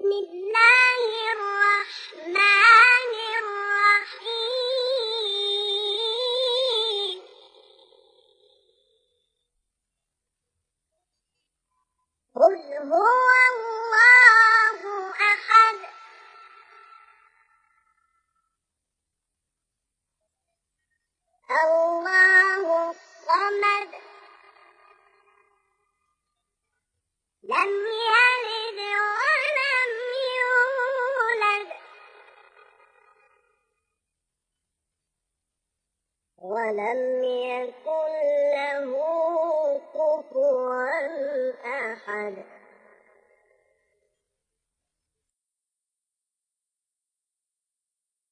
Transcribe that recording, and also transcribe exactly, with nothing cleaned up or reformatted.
بسم الله الرحمن الرحيم قل هو الله أحد الله الصمد لم يلد ولم يولد ولم يكن له كفوا أحد.